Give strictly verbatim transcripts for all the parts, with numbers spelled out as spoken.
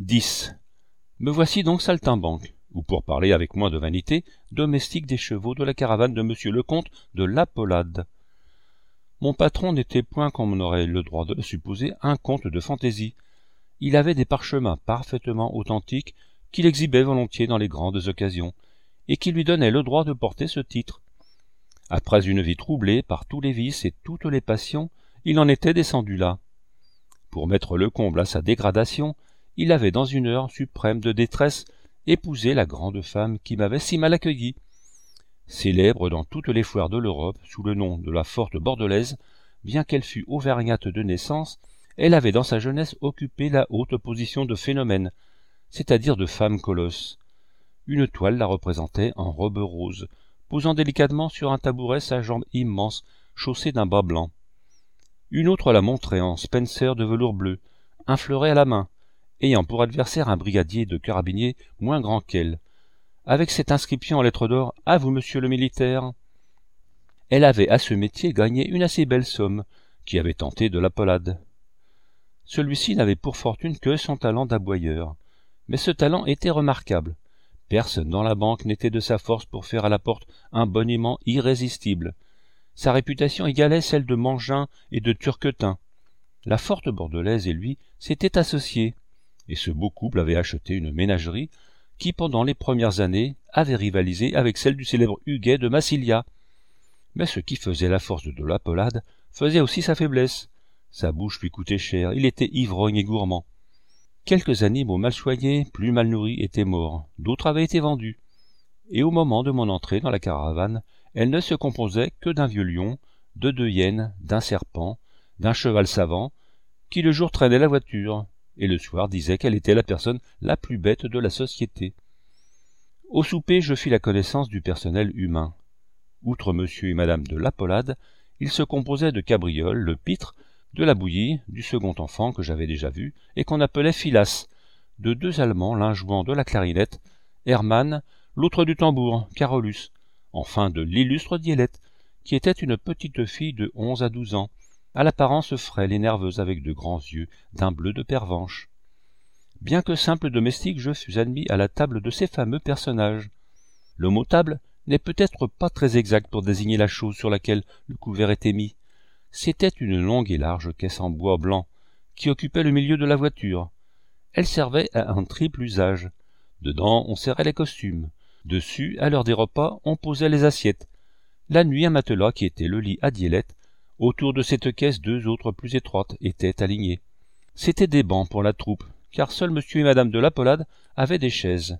dix. Me voici donc saltimbanque, ou pour parler avec moins de vanité, domestique des chevaux de la caravane de monsieur le comte de La Polade. Mon patron n'était point, comme on aurait le droit de le supposer, un comte de fantaisie. Il avait des parchemins parfaitement authentiques qu'il exhibait volontiers dans les grandes occasions, et qui lui donnaient le droit de porter ce titre. Après une vie troublée par tous les vices et toutes les passions, il en était descendu là. Pour mettre le comble à sa dégradation, il avait dans une heure suprême de détresse épousé la grande femme qui m'avait si mal accueilli. Célèbre dans toutes les foires de l'Europe sous le nom de la forte bordelaise, bien qu'elle fût auvergnate de naissance, elle avait dans sa jeunesse occupé la haute position de phénomène, c'est-à-dire de femme colosse. Une toile la représentait en robe rose, posant délicatement sur un tabouret sa jambe immense, chaussée d'un bas blanc. Une autre la montrait en spencer de velours bleu, un fleuret à la main, ayant pour adversaire un brigadier de carabiniers moins grand qu'elle, avec cette inscription en lettres d'or « À vous, monsieur le militaire ». Elle avait à ce métier gagné une assez belle somme, qui avait tenté de La Polade. Celui-ci n'avait pour fortune que son talent d'aboyeur, mais ce talent était remarquable. Personne dans la banque n'était de sa force pour faire à la porte un boniment irrésistible. Sa réputation égalait celle de Mangin et de Turquetin. La forte bordelaise et lui s'étaient associés, et ce beau couple avait acheté une ménagerie qui, pendant les premières années, avait rivalisé avec celle du célèbre Huguet de Massilia. Mais ce qui faisait la force de La Polade faisait aussi sa faiblesse. Sa bouche lui coûtait cher, il était ivrogne et gourmand. Quelques animaux mal soignés, plus mal nourris, étaient morts, d'autres avaient été vendus. Et au moment de mon entrée dans la caravane, elle ne se composait que d'un vieux lion, de deux hyènes, d'un serpent, d'un cheval savant, qui le jour traînait la voiture, et le soir disait qu'elle était la personne la plus bête de la société. Au souper, je fis la connaissance du personnel humain. Outre monsieur et madame de La Polade, il se composait de Cabriole, le pitre, de la Bouillie, du second enfant que j'avais déjà vu, et qu'on appelait Philas, de deux Allemands, l'un jouant de la clarinette, Hermann, l'autre du tambour, Carolus, enfin de l'illustre Dielette, qui était une petite fille de onze à douze ans, à l'apparence frêle et nerveuse avec de grands yeux d'un bleu de pervenche. Bien que simple domestique, je fus admis à la table de ces fameux personnages. Le mot table n'est peut-être pas très exact pour désigner la chose sur laquelle le couvert était mis. C'était une longue et large caisse en bois blanc, qui occupait le milieu de la voiture. Elle servait à un triple usage. Dedans, on serrait les costumes. Dessus, à l'heure des repas, on posait les assiettes. La nuit, un matelas, qui était le lit à Dielette. Autour de cette caisse, deux autres plus étroites étaient alignées. C'étaient des bancs pour la troupe, car seuls monsieur et madame de La Polade avaient des chaises.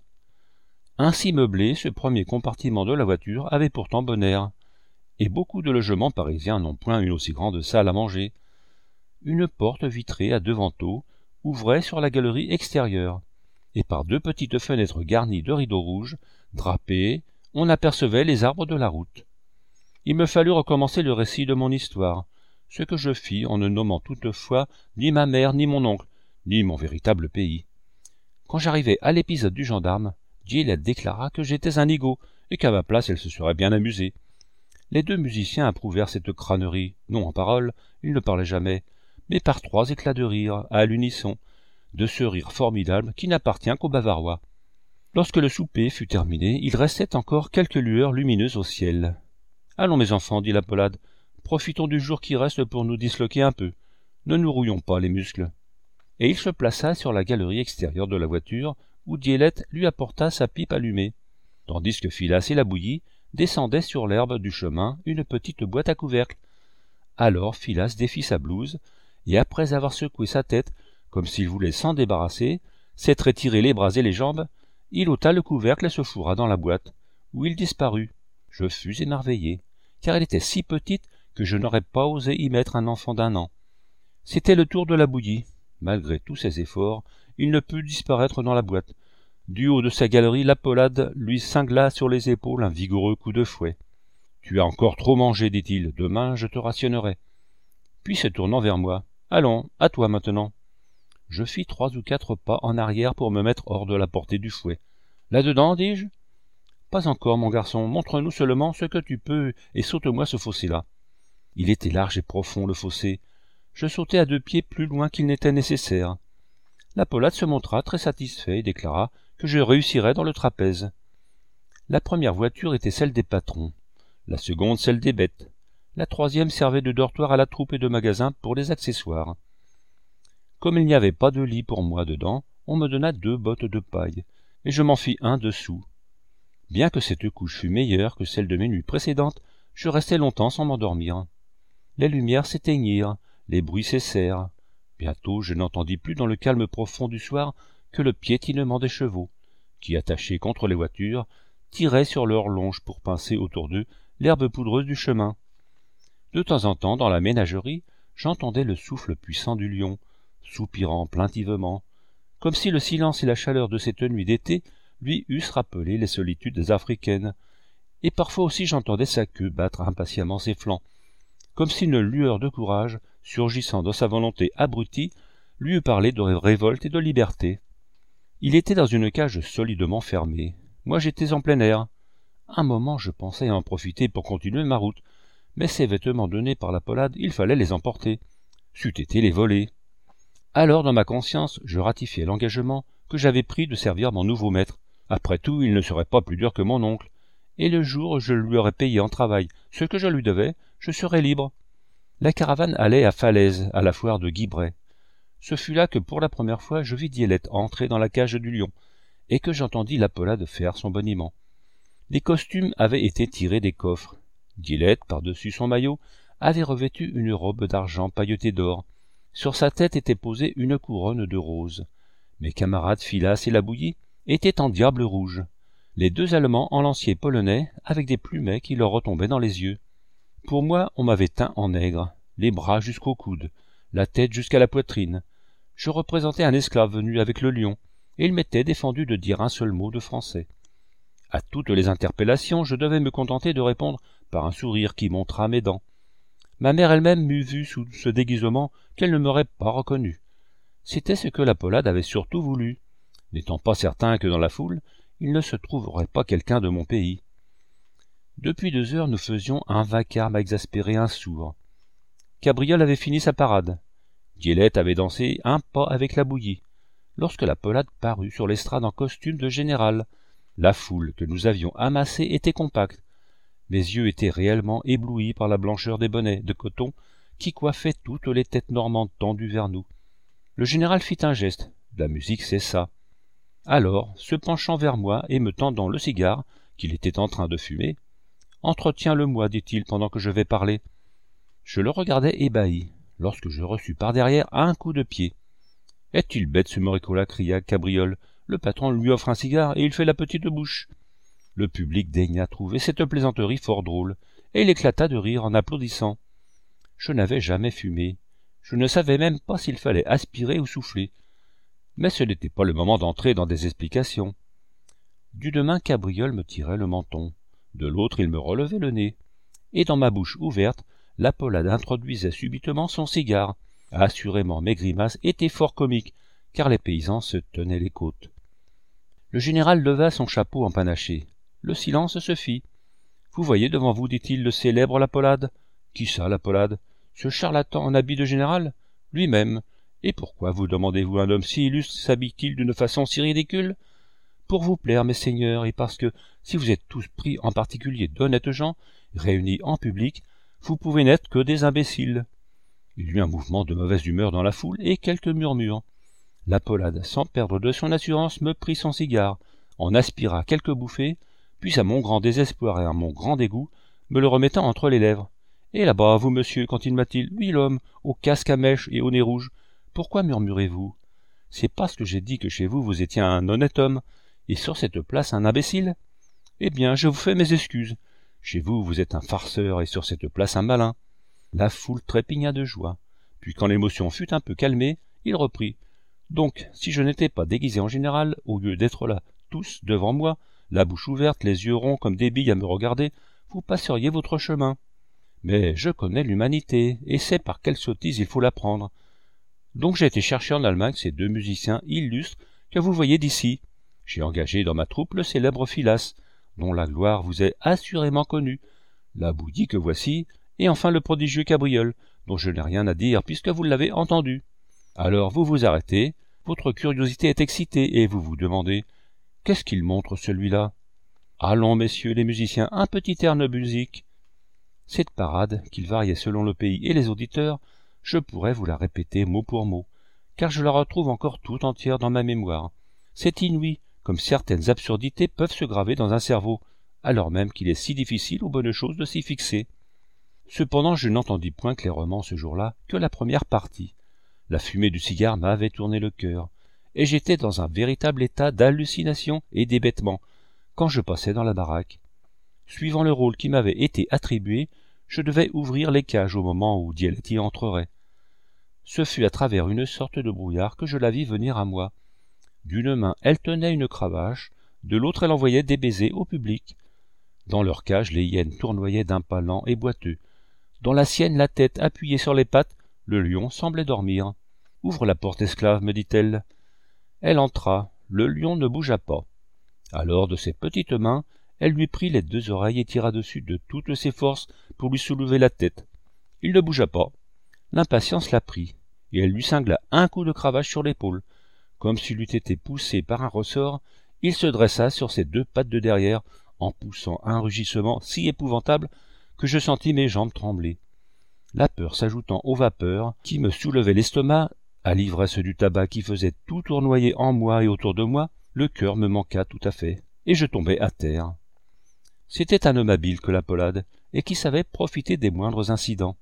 Ainsi meublé, ce premier compartiment de la voiture avait pourtant bon air. Et beaucoup de logements parisiens n'ont point une aussi grande salle à manger. Une porte vitrée à deux vantaux ouvrait sur la galerie extérieure, et par deux petites fenêtres garnies de rideaux rouges, drapés, on apercevait les arbres de la route. Il me fallut recommencer le récit de mon histoire, ce que je fis en ne nommant toutefois ni ma mère ni mon oncle, ni mon véritable pays. Quand j'arrivai à l'épisode du gendarme, Gielette déclara que j'étais un nigaud, et qu'à ma place elle se serait bien amusée. Les deux musiciens approuvèrent cette crânerie, non en paroles, ils ne parlaient jamais, mais par trois éclats de rire, à l'unisson, de ce rire formidable qui n'appartient qu'aux Bavarois. Lorsque le souper fut terminé, il restait encore quelques lueurs lumineuses au ciel. « Allons, mes enfants, dit La Polade, profitons du jour qui reste pour nous disloquer un peu. Ne nous rouillons pas les muscles. » Et il se plaça sur la galerie extérieure de la voiture, où Dielette lui apporta sa pipe allumée, tandis que Philas et la Bouillie descendaient sur l'herbe du chemin une petite boîte à couvercle. Alors Philas défit sa blouse, et après avoir secoué sa tête, comme s'il voulait s'en débarrasser, s'être étiré les bras et les jambes, il ôta le couvercle et se fourra dans la boîte, où il disparut. Je fus émerveillé, car elle était si petite que je n'aurais pas osé y mettre un enfant d'un an. C'était le tour de la Bouillie. Malgré tous ses efforts, il ne put disparaître dans la boîte. Du haut de sa galerie, La Polade lui cingla sur les épaules un vigoureux coup de fouet. « Tu as encore trop mangé, dit-il, demain je te rationnerai. » Puis se tournant vers moi, « Allons, à toi maintenant. » Je fis trois ou quatre pas en arrière pour me mettre hors de la portée du fouet. « Là-dedans, dis-je ? » ?»« Pas encore, mon garçon, montre-nous seulement ce que tu peux et saute-moi ce fossé-là. » Il était large et profond, le fossé. Je sautai à deux pieds plus loin qu'il n'était nécessaire. La Polade se montra très satisfait et déclara que je réussirais dans le trapèze. La première voiture était celle des patrons, la seconde celle des bêtes, la troisième servait de dortoir à la troupe et de magasin pour les accessoires. Comme il n'y avait pas de lit pour moi dedans, on me donna deux bottes de paille, et je m'en fis un dessous. Bien que cette couche fût meilleure que celle de mes nuits précédentes, je restai longtemps sans m'endormir. Les lumières s'éteignirent, les bruits cessèrent. Bientôt je n'entendis plus dans le calme profond du soir que le piétinement des chevaux, qui, attachés contre les voitures, tiraient sur leurs longes pour pincer autour d'eux l'herbe poudreuse du chemin. De temps en temps, dans la ménagerie, j'entendais le souffle puissant du lion, soupirant plaintivement, comme si le silence et la chaleur de cette nuit d'été lui eussent rappelé les solitudes africaines, et parfois aussi j'entendais sa queue battre impatiemment ses flancs, comme si une lueur de courage, surgissant dans sa volonté abrutie, lui eût parlé de révolte et de liberté. Il était dans une cage solidement fermée. Moi j'étais en plein air. Un moment je pensais en profiter pour continuer ma route, mais ces vêtements donnés par la Polade, il fallait les emporter. C'eût été les voler. Alors dans ma conscience, je ratifiai l'engagement que j'avais pris de servir mon nouveau maître. Après tout, il ne serait pas plus dur que mon oncle, et le jour où je lui aurais payé en travail ce que je lui devais, je serais libre. La caravane allait à Falaise, à la foire de Guibray. Ce fut là que pour la première fois je vis Dielette entrer dans la cage du lion, et que j'entendis la Polade faire son boniment. Les costumes avaient été tirés des coffres. Dielette, par-dessus son maillot, avait revêtu une robe d'argent pailletée d'or. Sur sa tête était posée une couronne de roses. Mes camarades Filas et Labouilly étaient en diable rouge. Les deux Allemands en lanciers polonais, avec des plumets qui leur retombaient dans les yeux. Pour moi, on m'avait teint en nègre, les bras jusqu'au coude, la tête jusqu'à la poitrine. Je représentais un esclave venu avec le lion, et il m'était défendu de dire un seul mot de français. À toutes les interpellations, je devais me contenter de répondre par un sourire qui montra mes dents. Ma mère elle-même m'eût vu sous ce déguisement qu'elle ne m'aurait pas reconnu. C'était ce que la Polade avait surtout voulu, n'étant pas certain que dans la foule, il ne se trouverait pas quelqu'un de mon pays. Depuis deux heures, nous faisions un vacarme à exaspérer un sourd. Cabriole avait fini sa parade. Dielette avait dansé un pas avec la bouillie, lorsque la Polade parut sur l'estrade en costume de général. La foule que nous avions amassée était compacte. Mes yeux étaient réellement éblouis par la blancheur des bonnets de coton qui coiffaient toutes les têtes normandes tendues vers nous. Le général fit un geste, la musique cessa. Alors, se penchant vers moi et me tendant le cigare, qu'il était en train de fumer, « Entretiens-le-moi, dit-il, pendant que je vais parler. » Je le regardais ébahi, lorsque je reçus par derrière un coup de pied. « Est-il bête, ce moricola » cria Cabriole. « Le patron lui offre un cigare et il fait la petite bouche. » Le public daigna trouver cette plaisanterie fort drôle, et il éclata de rire en applaudissant. Je n'avais jamais fumé. Je ne savais même pas s'il fallait aspirer ou souffler. Mais ce n'était pas le moment d'entrer dans des explications. D'une main, Cabriole me tirait le menton, de l'autre il me relevait le nez, et dans ma bouche ouverte, la Polade introduisait subitement son cigare. Assurément, mes grimaces étaient fort comiques, car les paysans se tenaient les côtes. Le général leva son chapeau empanaché. Le silence se fit. « Vous voyez devant vous, dit-il, le célèbre la Polade. »« Qui ça, la Polade ? Ce charlatan en habit de général ? Lui-même. Et pourquoi, vous demandez-vous, un homme si illustre s'habille-t-il d'une façon si ridicule ? Pour vous plaire, mes seigneurs, et parce que, si vous êtes tous pris en particulier d'honnêtes gens, réunis en public, vous pouvez n'être que des imbéciles. » Il y eut un mouvement de mauvaise humeur dans la foule et quelques murmures. La Polade, sans perdre de son assurance, me prit son cigare, en aspira quelques bouffées, puis à mon grand désespoir et à mon grand dégoût, me le remettant entre les lèvres. « Et là-bas, vous, monsieur, continua-t-il, oui, l'homme, au casque à mèche et au nez rouge, pourquoi murmurez-vous ? C'est parce que j'ai dit que chez vous vous étiez un honnête homme, et sur cette place un imbécile ? Eh bien, je vous fais mes excuses. Chez vous, vous êtes un farceur, et sur cette place un malin. » La foule trépigna de joie. Puis, quand l'émotion fut un peu calmée, il reprit. « Donc, si je n'étais pas déguisé en général, au lieu d'être là, tous, devant moi, la bouche ouverte, les yeux ronds comme des billes à me regarder, vous passeriez votre chemin. Mais je connais l'humanité, et sais par quelle sottise il faut la prendre. Donc j'ai été chercher en Allemagne ces deux musiciens illustres que vous voyez d'ici. J'ai engagé dans ma troupe le célèbre Filas, dont la gloire vous est assurément connue, la Bouillie que voici, et enfin le prodigieux Cabriole, dont je n'ai rien à dire puisque vous l'avez entendu. Alors vous vous arrêtez, Votre curiosité est excitée, et vous vous demandez « Qu'est-ce qu'il montre, celui-là » Allons, messieurs les musiciens, un petit air de musique. Cette parade, qu'il variait selon le pays et les auditeurs, je pourrais vous la répéter mot pour mot, car je la retrouve encore tout entière dans ma mémoire. C'est inouï, comme certaines absurdités peuvent se graver dans un cerveau, alors même qu'il est si difficile aux bonnes choses de s'y fixer. Cependant, je n'entendis point clairement ce jour-là que la première partie. La fumée du cigare m'avait tourné le cœur, et j'étais dans un véritable état d'hallucination et d'hébétement, quand je passais dans la baraque. Suivant le rôle qui m'avait été attribué, je devais ouvrir les cages au moment où Dielette y entrerait. Ce fut à travers une sorte de brouillard que je la vis venir à moi. D'une main, elle tenait une cravache, de l'autre elle envoyait des baisers au public. Dans leur cage, les hyènes tournoyaient d'un pas lent et boiteux. Dans la sienne, la tête appuyée sur les pattes, le lion semblait dormir. « Ouvre la porte, esclave, me dit-elle. » Elle entra, le lion ne bougea pas. Alors, de ses petites mains, elle lui prit les deux oreilles et tira dessus de toutes ses forces pour lui soulever la tête. Il ne bougea pas. L'impatience la prit, et elle lui cingla un coup de cravache sur l'épaule. Comme s'il eût été poussé par un ressort, il se dressa sur ses deux pattes de derrière, en poussant un rugissement si épouvantable que je sentis mes jambes trembler. La peur s'ajoutant aux vapeurs qui me soulevaient l'estomac, à l'ivresse du tabac qui faisait tout tournoyer en moi et autour de moi, le cœur me manqua tout à fait, et je tombai à terre. C'était un homme habile que la Polade, et qui savait profiter des moindres incidents.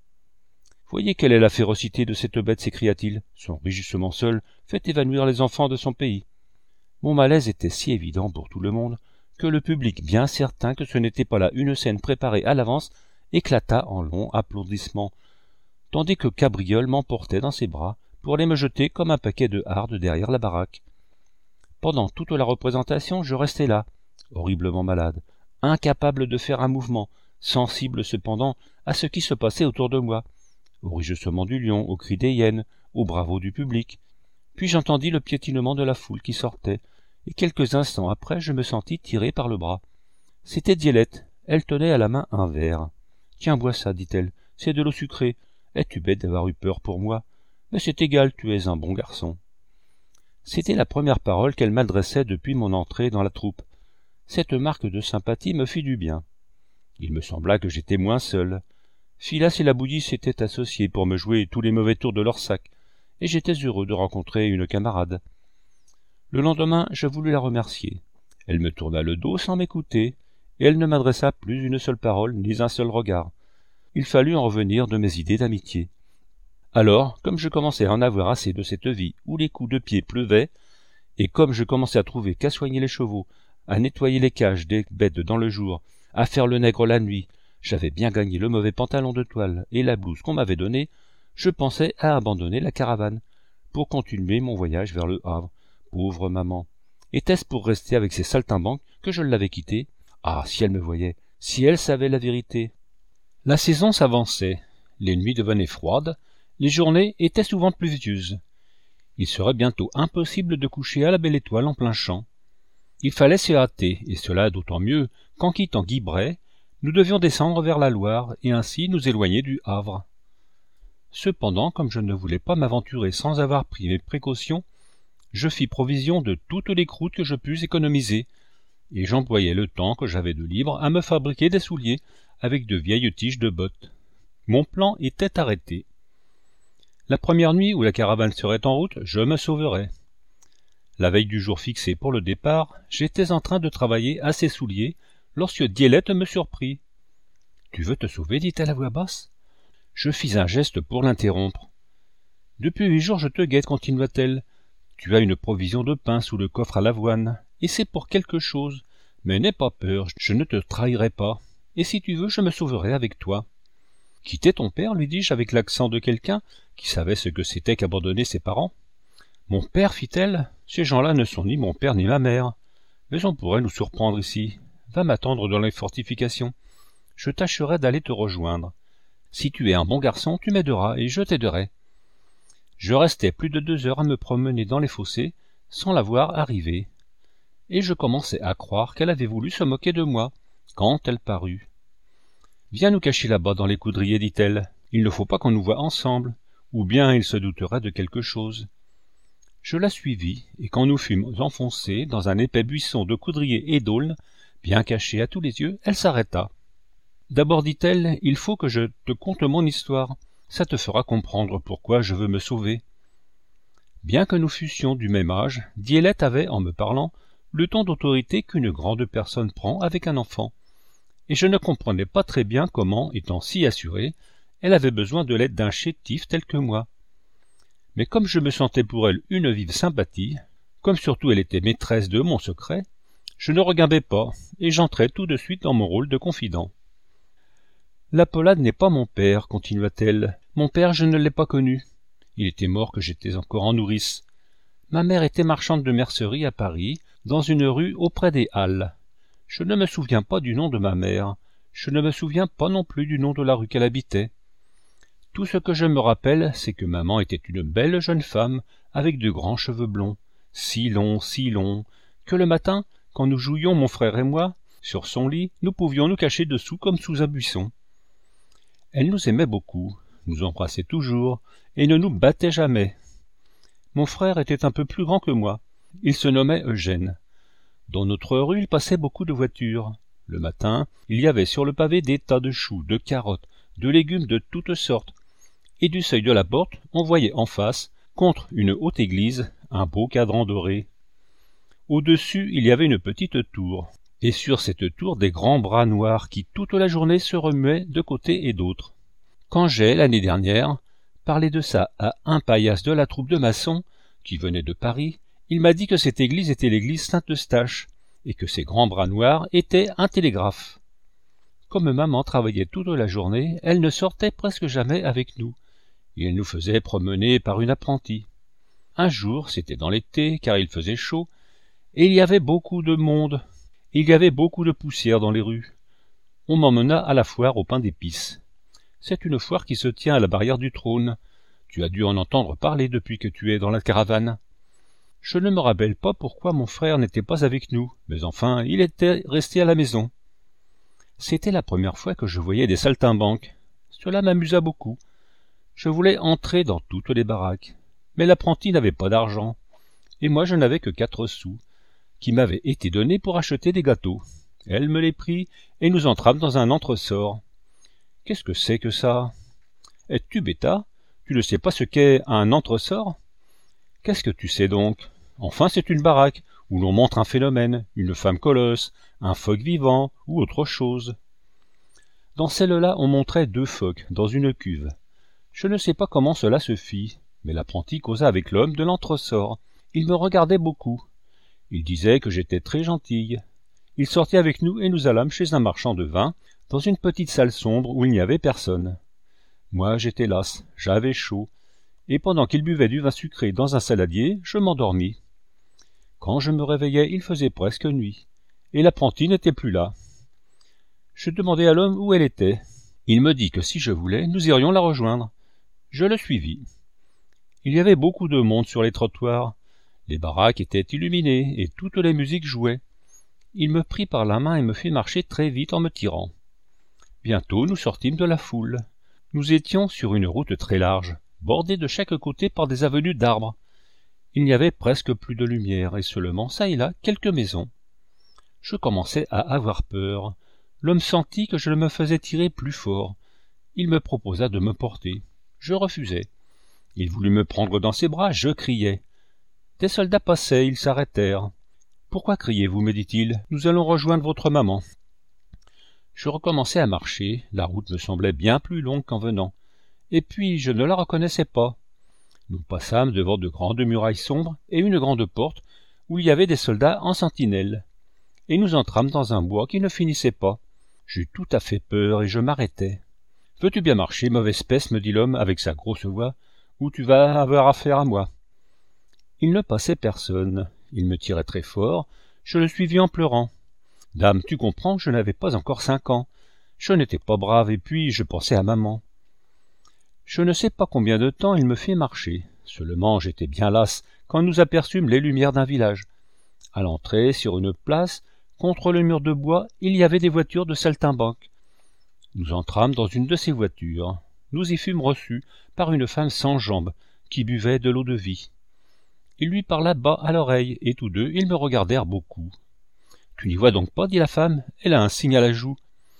« Voyez quelle est la férocité de cette bête, s'écria-t-il. Son rugissement seul fait évanouir les enfants de son pays. » Mon malaise était si évident pour tout le monde que le public, bien certain que ce n'était pas là une scène préparée à l'avance, éclata en longs applaudissements, tandis que Cabriole m'emportait dans ses bras pour aller me jeter comme un paquet de hardes derrière la baraque. Pendant toute la représentation, je restai là, horriblement malade, incapable de faire un mouvement, sensible cependant à ce qui se passait autour de moi, au rugissement du lion, aux cris des hyènes, aux bravos du public. Puis j'entendis le piétinement de la foule qui sortait, et quelques instants après je me sentis tiré par le bras. C'était Dielette, elle tenait à la main un verre. « Tiens, bois ça, dit-elle, c'est de l'eau sucrée. Es-tu bête d'avoir eu peur pour moi? Mais c'est égal, tu es un bon garçon. » C'était la première parole qu'elle m'adressait depuis mon entrée dans la troupe. Cette marque de sympathie me fit du bien. Il me sembla que j'étais moins seul. Philas et la bouillie s'étaient associés pour me jouer tous les mauvais tours de leur sac, et j'étais heureux de rencontrer une camarade. Le lendemain, je voulus la remercier. Elle me tourna le dos sans m'écouter, et elle ne m'adressa plus une seule parole ni un seul regard. Il fallut en revenir de mes idées d'amitié. Alors, comme je commençais à en avoir assez de cette vie où les coups de pied pleuvaient, et comme je commençais à trouver qu'à soigner les chevaux, à nettoyer les cages des bêtes dans le jour, à faire le nègre la nuit, j'avais bien gagné le mauvais pantalon de toile et la blouse qu'on m'avait donnée, je pensais à abandonner la caravane, pour continuer mon voyage vers le Havre. Pauvre maman! Était-ce pour rester avec ces saltimbanques que je l'avais quittée? Ah, si elle me voyait, si elle savait la vérité! La saison s'avançait, les nuits devenaient froides, les journées étaient souvent pluvieuses. Il serait bientôt impossible de coucher à la belle étoile en plein champ. Il fallait se hâter, et cela d'autant mieux qu'en quittant Guibray, nous devions descendre vers la Loire et ainsi nous éloigner du Havre. Cependant, comme je ne voulais pas m'aventurer sans avoir pris mes précautions, je fis provision de toutes les croûtes que je pus économiser, et j'employai le temps que j'avais de libre à me fabriquer des souliers avec de vieilles tiges de bottes. Mon plan était arrêté. La première nuit où la caravane serait en route, je me sauverais. La veille du jour fixé pour le départ, j'étais en train de travailler à ces souliers lorsque Dielette me surprit. « Tu veux te sauver » dit-elle à voix basse. Je fis un geste pour l'interrompre. « Depuis huit jours je te guette » continua-t-elle. « Tu as une provision de pain sous le coffre à l'avoine, et c'est pour quelque chose. Mais n'aie pas peur, je ne te trahirai pas, et si tu veux je me sauverai avec toi. » « Quitter ton père » lui dis-je avec l'accent de quelqu'un qui savait ce que c'était qu'abandonner ses parents. « Mon père » fit-elle, « ces gens-là ne sont ni mon père ni ma mère. Mais on pourrait nous surprendre ici. Va m'attendre dans les fortifications. Je tâcherai d'aller te rejoindre. Si tu es un bon garçon, tu m'aideras et je t'aiderai. » Je restai plus de deux heures à me promener dans les fossés, sans la voir arriver. Et je commençais à croire qu'elle avait voulu se moquer de moi, quand elle parut. « Viens nous cacher là-bas dans les coudriers, dit-elle. Il ne faut pas qu'on nous voie ensemble, ou bien il se douterait de quelque chose. » Je la suivis, et quand nous fûmes enfoncés dans un épais buisson de coudriers et d'aulnes, bien caché à tous les yeux, elle s'arrêta. « D'abord, dit-elle, il faut que je te conte mon histoire. Ça te fera comprendre pourquoi je veux me sauver. » Bien que nous fussions du même âge, Diélette avait, en me parlant, le ton d'autorité qu'une grande personne prend avec un enfant, et je ne comprenais pas très bien comment, étant si assurée, elle avait besoin de l'aide d'un chétif tel que moi. Mais comme je me sentais pour elle une vive sympathie, comme surtout elle était maîtresse de mon secret, je ne regardais pas, et j'entrai tout de suite dans mon rôle de confident. « La Polade n'est pas mon père, continua-t-elle. Mon père, je ne l'ai pas connu. Il était mort que j'étais encore en nourrice. Ma mère était marchande de mercerie à Paris, dans une rue auprès des Halles. Je ne me souviens pas du nom de ma mère. Je ne me souviens pas non plus du nom de la rue qu'elle habitait. Tout ce que je me rappelle, c'est que maman était une belle jeune femme, avec de grands cheveux blonds, si longs, si longs, que le matin, quand nous jouions mon frère et moi, sur son lit, nous pouvions nous cacher dessous comme sous un buisson. Elle nous aimait beaucoup, nous embrassait toujours, et ne nous battait jamais. Mon frère était un peu plus grand que moi. Il se nommait Eugène. Dans notre rue, il passait beaucoup de voitures. Le matin, il y avait sur le pavé des tas de choux, de carottes, de légumes de toutes sortes, et du seuil de la porte, on voyait en face, contre une haute église, un beau cadran doré. Au-dessus, il y avait une petite tour, et sur cette tour des grands bras noirs qui toute la journée se remuaient de côté et d'autre. Quand j'ai, l'année dernière, parlé de ça à un paillasse de la troupe de maçons, qui venait de Paris, il m'a dit que cette église était l'église Saint-Eustache, et que ces grands bras noirs étaient un télégraphe. Comme maman travaillait toute la journée, elle ne sortait presque jamais avec nous, et elle nous faisait promener par une apprentie. Un jour, c'était dans l'été, car il faisait chaud, et il y avait beaucoup de monde, et il y avait beaucoup de poussière dans les rues. On m'emmena à la foire au pain d'épices. C'est une foire qui se tient à la barrière du trône. Tu as dû en entendre parler depuis que tu es dans la caravane. Je ne me rappelle pas pourquoi mon frère n'était pas avec nous, mais enfin, il était resté à la maison. C'était la première fois que je voyais des saltimbanques. Cela m'amusa beaucoup. Je voulais entrer dans toutes les baraques, mais l'apprenti n'avait pas d'argent, et moi je n'avais que quatre sous, qui m'avaient été donnés pour acheter des gâteaux. Elle me les prit, et nous entrâmes dans un entresort. Qu'est-ce que c'est que ça? Es-tu bêta? Tu ne sais pas ce qu'est un entresort? Qu'est-ce que tu sais donc? Enfin, c'est une baraque, où l'on montre un phénomène, une femme colosse, un phoque vivant, ou autre chose. Dans celle-là, on montrait deux phoques, dans une cuve. Je ne sais pas comment cela se fit, mais l'apprenti causa avec l'homme de l'entresort. Il me regardait beaucoup. Il disait que j'étais très gentille. Il sortit avec nous et nous allâmes chez un marchand de vin, dans une petite salle sombre où il n'y avait personne. Moi, j'étais lasse, j'avais chaud, et pendant qu'il buvait du vin sucré dans un saladier, je m'endormis. Quand je me réveillai, il faisait presque nuit, et l'apprenti n'était plus là. Je demandai à l'homme où elle était. Il me dit que si je voulais, nous irions la rejoindre. Je le suivis. Il y avait beaucoup de monde sur les trottoirs. Les baraques étaient illuminées, et toutes les musiques jouaient. Il me prit par la main et me fit marcher très vite en me tirant. Bientôt nous sortîmes de la foule. Nous étions sur une route très large, bordée de chaque côté par des avenues d'arbres. Il n'y avait presque plus de lumière, et seulement çà et là quelques maisons. Je commençais à avoir peur. L'homme sentit que je me faisais tirer plus fort. Il me proposa de me porter. Je refusai. Il voulut me prendre dans ses bras, je criai. Des soldats passaient, ils s'arrêtèrent. « Pourquoi criez-vous » me dit-il. « Nous allons rejoindre votre maman. » Je recommençai à marcher, la route me semblait bien plus longue qu'en venant, et puis je ne la reconnaissais pas. Nous passâmes devant de grandes murailles sombres et une grande porte où il y avait des soldats en sentinelle, et nous entrâmes dans un bois qui ne finissait pas. J'eus tout à fait peur et je m'arrêtai. « Veux-tu bien marcher, mauvaise peste » me dit l'homme avec sa grosse voix, « ou tu vas avoir affaire à moi. » Il ne passait personne, il me tirait très fort, je le suivis en pleurant. Dame, tu comprends, je n'avais pas encore cinq ans. Je n'étais pas brave, et puis je pensais à maman. Je ne sais pas combien de temps il me fit marcher. Seulement j'étais bien lasse quand nous aperçûmes les lumières d'un village. À l'entrée, sur une place, contre le mur de bois, il y avait des voitures de saltimbanques. Nous entrâmes dans une de ces voitures. Nous y fûmes reçus par une femme sans jambes, qui buvait de l'eau-de-vie. Il lui parla bas à l'oreille, et tous deux, ils me regardèrent beaucoup. « Tu n'y vois donc pas, dit la femme, elle a un signe à la joue. »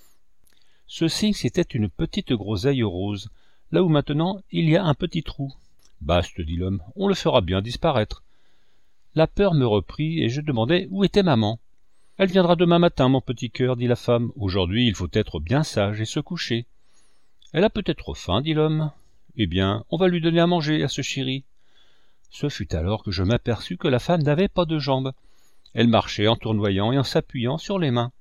Ce signe, c'était une petite groseille rose, là où maintenant il y a un petit trou. « Bast, dit l'homme, on le fera bien disparaître. » La peur me reprit, et je demandai où était maman. « Elle viendra demain matin, mon petit cœur, dit la femme. Aujourd'hui, il faut être bien sage et se coucher. »« Elle a peut-être faim, dit l'homme. »« Eh bien, on va lui donner à manger à ce chéri. » Ce fut alors que je m'aperçus que la femme n'avait pas de jambes. Elle marchait en tournoyant et en s'appuyant sur les mains.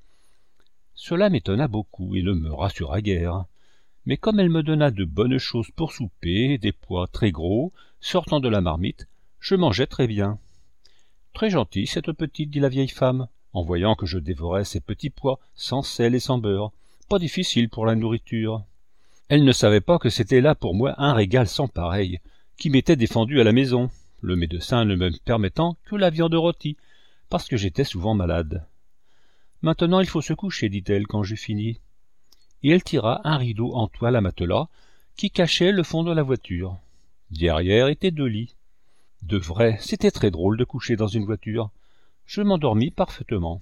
Cela m'étonna beaucoup et ne me rassura guère. Mais comme elle me donna de bonnes choses pour souper, des pois très gros, sortant de la marmite, je mangeai très bien. « Très gentille, cette petite, dit la vieille femme, en voyant que je dévorais ces petits pois, sans sel et sans beurre. Pas difficile pour la nourriture. » Elle ne savait pas que c'était là pour moi un régal sans pareil, qui m'était défendu à la maison, le médecin ne me permettant que la viande rôtie, parce que j'étais souvent malade. « Maintenant il faut se coucher, dit-elle quand j'eus fini. » Et elle tira un rideau en toile à matelas qui cachait le fond de la voiture. Derrière étaient deux lits. De vrai, c'était très drôle de coucher dans une voiture. Je m'endormis parfaitement.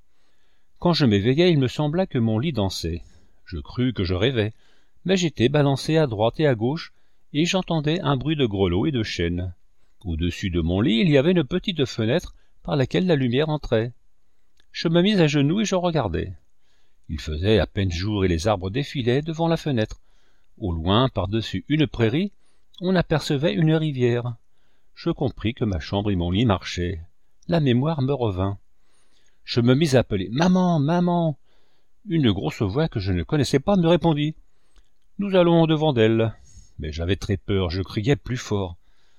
Quand je m'éveillai, il me sembla que mon lit dansait. Je crus que je rêvais, mais j'étais balancé à droite et à gauche, et j'entendais un bruit de grelots et de chaînes. Au-dessus de mon lit, il y avait une petite fenêtre par laquelle la lumière entrait. Je me mis à genoux et je regardais. Il faisait à peine jour et les arbres défilaient devant la fenêtre. Au loin, par-dessus une prairie, on apercevait une rivière. Je compris que ma chambre et mon lit marchaient. La mémoire me revint. Je me mis à appeler « Maman, maman !» Une grosse voix que je ne connaissais pas me répondit. « Nous allons au-devant d'elle. » Mais j'avais très peur, je criais plus fort.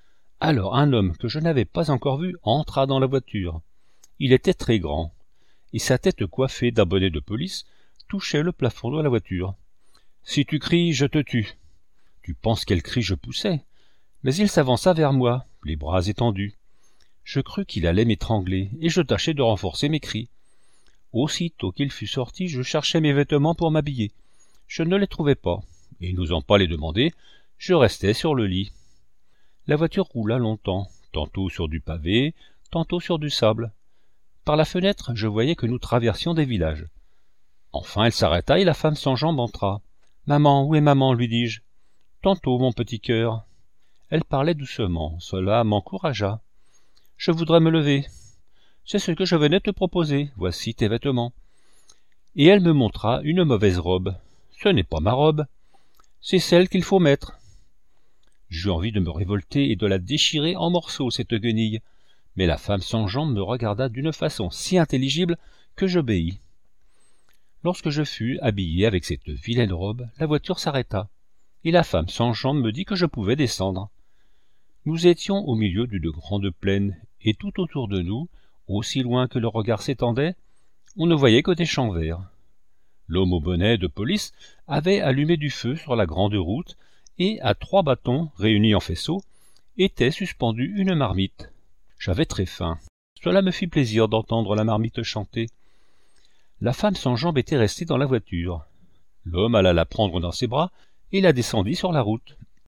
Alors un homme que je n'avais pas encore vu entra dans la voiture. Il était très grand, et sa tête coiffée d'un bonnet de police touchait le plafond de la voiture. « Si tu cries, je te tue. » Tu penses quel cri je poussais, mais il s'avança vers moi, les bras étendus. Je crus qu'il allait m'étrangler, et je tâchai de renforcer mes cris. Aussitôt qu'il fut sorti, je cherchai mes vêtements pour m'habiller. Je ne les trouvais pas, et n'osant pas les demander, je restai sur le lit. La voiture roula longtemps, tantôt sur du pavé, tantôt sur du sable. Par la fenêtre, je voyais que nous traversions des villages. Enfin, elle s'arrêta et la femme sans jambes entra. « Maman, où est maman ?» lui dis-je. « Tantôt, mon petit cœur. » Elle parlait doucement, cela m'encouragea. « Je voudrais me lever. C'est ce que je venais te proposer, voici tes vêtements. » Et elle me montra une mauvaise robe. « Ce n'est pas ma robe. C'est celle qu'il faut mettre. » J'eus envie de me révolter et de la déchirer en morceaux, cette guenille. Mais la femme sans jambes me regarda d'une façon si intelligible que j'obéis. Lorsque je fus habillé avec cette vilaine robe, la voiture s'arrêta, et la femme sans jambes me dit que je pouvais descendre. Nous étions au milieu d'une grande plaine, et tout autour de nous, aussi loin que le regard s'étendait, on ne voyait que des champs verts. L'homme au bonnet de police avait allumé du feu sur la grande route, et à trois bâtons, réunis en faisceau, était suspendue une marmite. J'avais très faim. Cela me fit plaisir d'entendre la marmite chanter. La femme sans jambes était restée dans la voiture. L'homme alla la prendre dans ses bras et la descendit sur la route.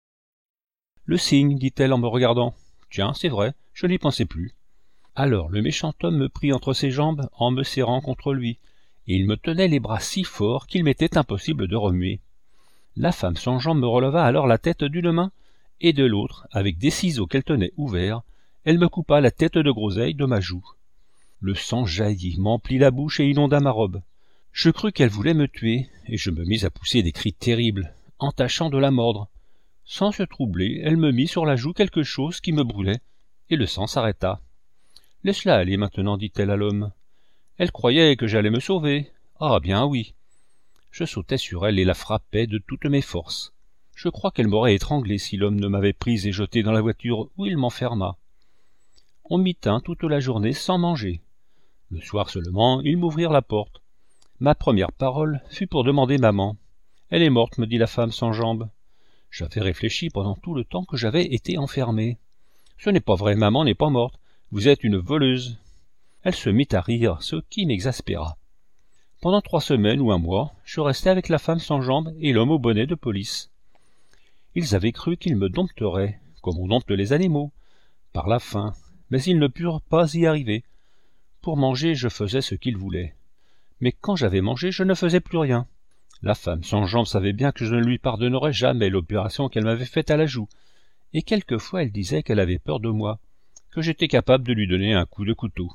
« Le signe, dit-elle en me regardant. Tiens, c'est vrai, je n'y pensais plus. » Alors le méchant homme me prit entre ses jambes en me serrant contre lui, et il me tenait les bras si fort qu'il m'était impossible de remuer. La femme sans jambes me releva alors la tête d'une main, et de l'autre, avec des ciseaux qu'elle tenait ouverts, elle me coupa la tête de groseille de ma joue. Le sang jaillit, m'emplit la bouche et inonda ma robe. Je crus qu'elle voulait me tuer, et je me mis à pousser des cris terribles, en tâchant de la mordre. Sans se troubler, elle me mit sur la joue quelque chose qui me brûlait, et le sang s'arrêta. « Laisse-la aller maintenant, dit-elle à l'homme. Elle croyait que j'allais me sauver. Ah bien oui. » Je sautai sur elle et la frappai de toutes mes forces. Je crois qu'elle m'aurait étranglé si l'homme ne m'avait prise et jetée dans la voiture où il m'enferma. On m'y tint toute la journée sans manger. Le soir seulement, ils m'ouvrirent la porte. Ma première parole fut pour demander maman. « Elle est morte, me dit la femme sans jambes. » J'avais réfléchi pendant tout le temps que j'avais été enfermé. « Ce n'est pas vrai, maman n'est pas morte. Vous êtes une voleuse. » Elle se mit à rire, ce qui m'exaspéra. Pendant trois semaines ou un mois, je restai avec la femme sans jambes et l'homme au bonnet de police. Ils avaient cru qu'ils me dompteraient, comme on dompte les animaux, par la faim, mais ils ne purent pas y arriver. Pour manger, je faisais ce qu'ils voulaient. Mais quand j'avais mangé, je ne faisais plus rien. La femme sans jambes savait bien que je ne lui pardonnerais jamais l'opération qu'elle m'avait faite à la joue, et quelquefois elle disait qu'elle avait peur de moi, que j'étais capable de lui donner un coup de couteau.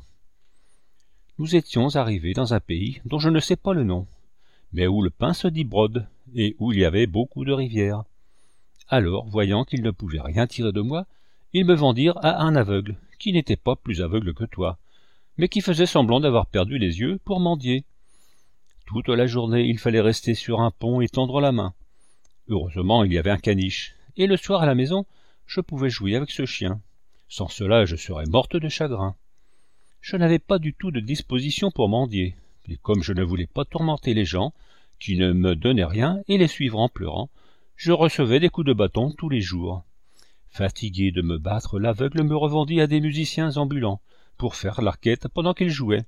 Nous étions arrivés dans un pays dont je ne sais pas le nom, mais où le pain se dit brode, et où il y avait beaucoup de rivières. Alors, voyant qu'ils ne pouvaient rien tirer de moi, ils me vendirent à un aveugle, qui n'était pas plus aveugle que toi, mais qui faisait semblant d'avoir perdu les yeux pour mendier. Toute la journée, il fallait rester sur un pont et tendre la main. Heureusement, il y avait un caniche, et le soir à la maison, je pouvais jouer avec ce chien. Sans cela, je serais morte de chagrin. Je n'avais pas du tout de disposition pour mendier, et comme je ne voulais pas tourmenter les gens, qui ne me donnaient rien, et les suivre en pleurant, je recevais des coups de bâton tous les jours. Fatigué de me battre, l'aveugle me revendit à des musiciens ambulants, pour faire l'arquette pendant qu'ils jouaient.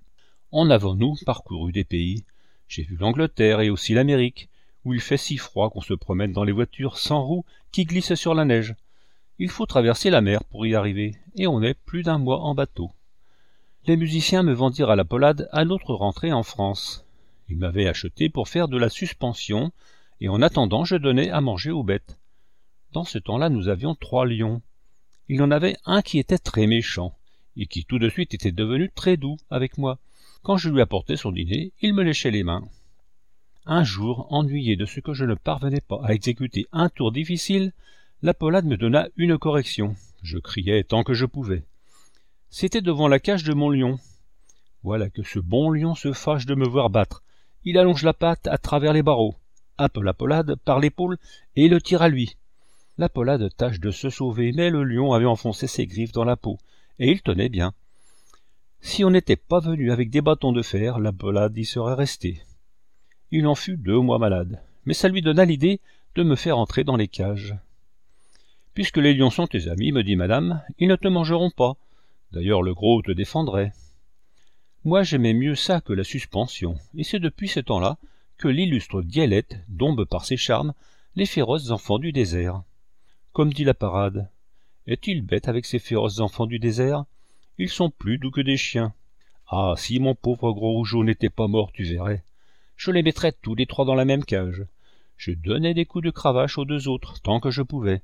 En avons-nous parcouru des pays? J'ai vu l'Angleterre et aussi l'Amérique, où il fait si froid qu'on se promène dans les voitures sans roues qui glissent sur la neige. Il faut traverser la mer pour y arriver, et on est plus d'un mois en bateau. Les musiciens me vendirent à la Polade à notre rentrée en France. Ils m'avaient acheté pour faire de la suspension, et en attendant je donnais à manger aux bêtes. Dans ce temps-là nous avions trois lions. Il y en avait un qui était très méchant, et qui tout de suite était devenu très doux avec moi. Quand je lui apportais son dîner, il me léchait les mains. Un jour, ennuyé de ce que je ne parvenais pas à exécuter un tour difficile, la Polade me donna une correction. Je criais tant que je pouvais. C'était devant la cage de mon lion. Voilà que ce bon lion se fâche de me voir battre. Il allonge la patte à travers les barreaux, happe la Polade par l'épaule et le tire à lui. La Polade tâche de se sauver, mais le lion avait enfoncé ses griffes dans la peau, et il tenait bien. Si on n'était pas venu avec des bâtons de fer, la Polade y serait restée. Il en fut deux mois malade, mais ça lui donna l'idée de me faire entrer dans les cages. « Puisque les lions sont tes amis, me dit madame, ils ne te mangeront pas. D'ailleurs, le gros te défendrait. » Moi, j'aimais mieux ça que la suspension, et c'est depuis ce temps-là que l'illustre Diélette dombe par ses charmes les féroces enfants du désert. Comme dit la parade, est-il bête avec ces féroces enfants du désert? Ils sont plus doux que des chiens. Ah, si mon pauvre gros rougeau n'était pas mort, tu verrais. Je les mettrais tous les trois dans la même cage. Je donnais des coups de cravache aux deux autres, tant que je pouvais.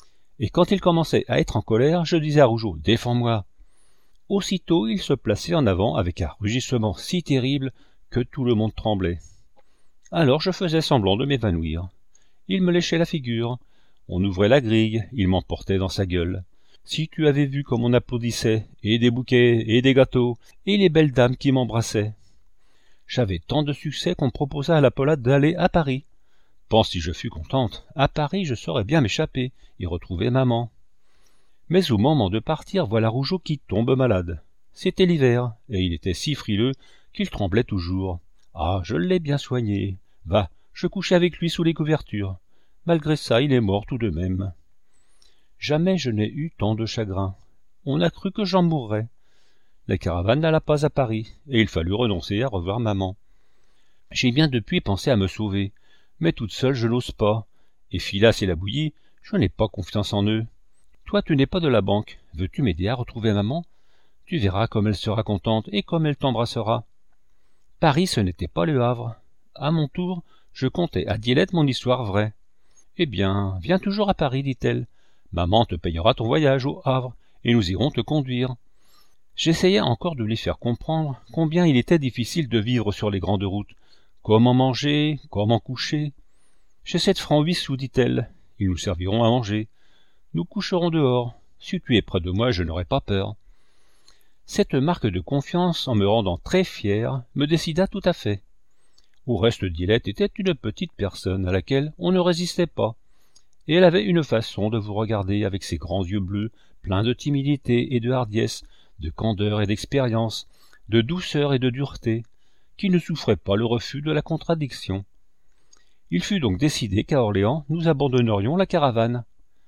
Et quand ils commençaient à être en colère, je disais à Rougeau, « Défends-moi !» Aussitôt, il se plaçait en avant avec un rugissement si terrible que tout le monde tremblait. Alors je faisais semblant de m'évanouir. Il me léchait la figure. On ouvrait la grille, il m'emportait dans sa gueule. Si tu avais vu comme on applaudissait, et des bouquets, et des gâteaux, et les belles dames qui m'embrassaient. J'avais tant de succès qu'on proposa à la Polade d'aller à Paris. Pense si je fus contente. À Paris, je saurais bien m'échapper et retrouver maman. Mais au moment de partir, voilà Rougeau qui tombe malade. C'était l'hiver, et il était si frileux qu'il tremblait toujours. Ah, je l'ai bien soigné. Va, je couchais avec lui sous les couvertures. Malgré ça, il est mort tout de même. Jamais je n'ai eu tant de chagrin. On a cru que j'en mourrais. La caravane n'alla pas à Paris, et il fallut renoncer à revoir maman. J'ai bien depuis pensé à me sauver, mais toute seule je n'ose pas. Et Philas et la Bouillie, je n'ai pas confiance en eux. Toi, tu n'es pas de la banque. Veux-tu m'aider à retrouver maman? Tu verras comme elle sera contente et comme elle t'embrassera. Paris, ce n'était pas le Havre. À mon tour, je contais à Diélette mon histoire vraie. Eh bien, viens toujours à Paris, dit-elle. Maman te payera ton voyage au Havre, et nous irons te conduire. J'essayais encore de lui faire comprendre combien il était difficile de vivre sur les grandes routes. Comment manger, comment coucher. J'ai sept francs huit sous, dit-elle. Ils nous serviront à manger. Nous coucherons dehors. Si tu es près de moi, je n'aurai pas peur. Cette marque de confiance, en me rendant très fier, me décida tout à fait. Au reste, Diélette était une petite personne à laquelle on ne résistait pas, et elle avait une façon de vous regarder avec ses grands yeux bleus, pleins de timidité et de hardiesse, de candeur et d'expérience, de douceur et de dureté, qui ne souffrait pas le refus de la contradiction. Il fut donc décidé qu'à Orléans, nous abandonnerions la caravane.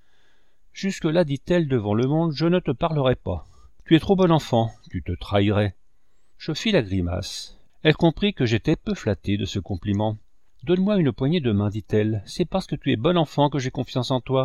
« Jusque-là, dit-elle devant le monde, je ne te parlerai pas. Tu es trop bon enfant, tu te trahirais. » Je fis la grimace. Elle comprit que j'étais peu flatté de ce compliment. « Donne-moi une poignée de main, dit-elle. C'est parce que tu es bon enfant que j'ai confiance en toi. »